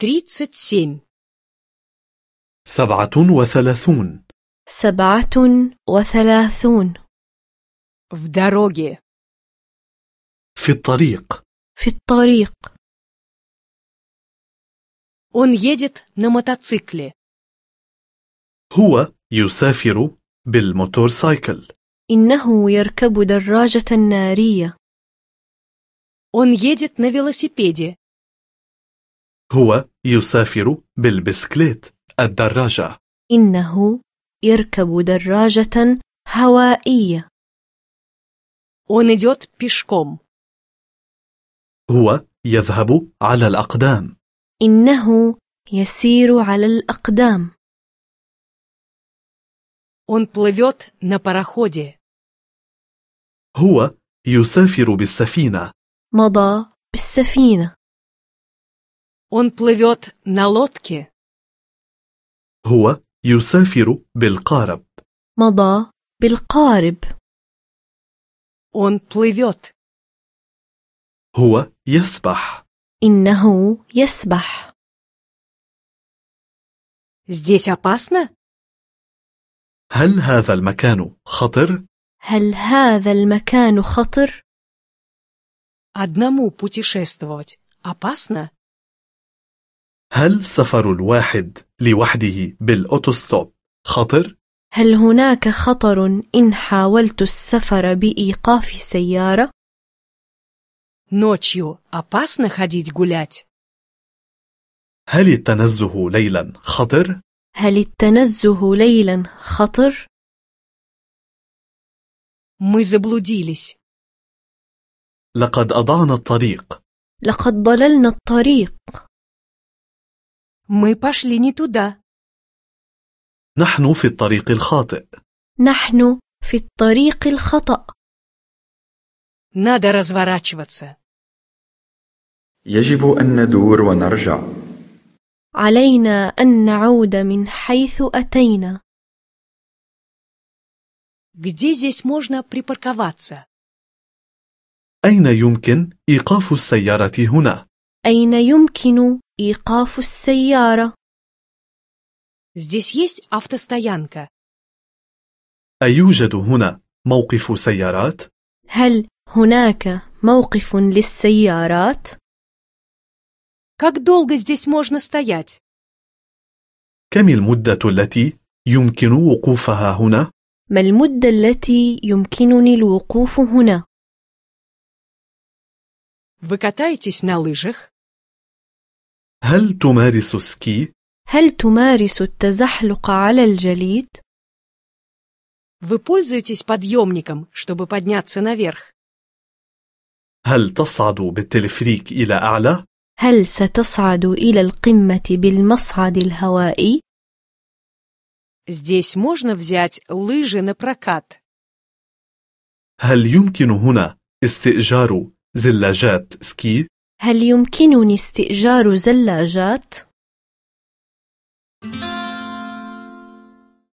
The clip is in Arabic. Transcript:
37. 37. 37. В дороге. في الطريق. في الطريق. Он едет на мотоцикле. هو يسافر بالموتورسايكل. إنه يركب دراجة نارية. Он едет на велосипеде. هو يسافر بالبسكليت الدراجة. إنه يركب دراجة هوائية. Он идет пешком. هو يذهب على الأقدام. إنه يسير على الأقدام. Он плывет на пароходе. هو يسافر بالسفينة. مضى بالسفينة. Он плывет на лодке. هو يسافر بالقارب. مضى بالقارب. Он плывет. هو يسبح. إنه يسبح. Здесь опасно? هل هذا المكان خطر؟ هل هذا المكان خطر؟ Одному путешествовать опасно? هل سفر الواحد لوحده بالأوتوستوب خطر؟ هل هناك خطر إن حاولت السفر بإيقاف سيارة؟ Ночью опасно ходить гулять? هل التنزه ليلا خطر؟ هل التنزه ليلا خطر؟ Мы заблудились. لقد أضعنا الطريق. لقد ضللنا الطريق. Мы пошли не туда. نحن في الطريق الخاطئ. نحن في الطريق الخطأ. Надо разворачиваться. يجب أن ندور ونرجع. علينا أن نعود من حيث أتينا. Где здесь можно припарковаться? أين يمكن إيقاف السيارة هنا؟ أين يمكن إيقاف السيارة؟ Здесь есть автостоянка. أيوجد هنا موقف سيارات؟ هل هناك موقف للسيارات؟ Как долго здесь можно стоять? كم المدة التي يمكن وقوفها هنا؟ ما المدة التي يمكنني الوقوف هنا؟ Вы катаетесь на лыжах? هل تمارس سكي؟ هل تمارس التزحلق على الجليد؟ Вы пользуетесь подъемником, чтобы подняться наверх? هل تصعد بالتلفريك إلى أعلى؟ هل ستصعد إلى القمة بالمصعد الهوائي؟ Здесь можно взять лыжи на прокат. هل يمكن هنا استئجار زلاجات سكي؟ هل يمكنني استئجار زلاجات؟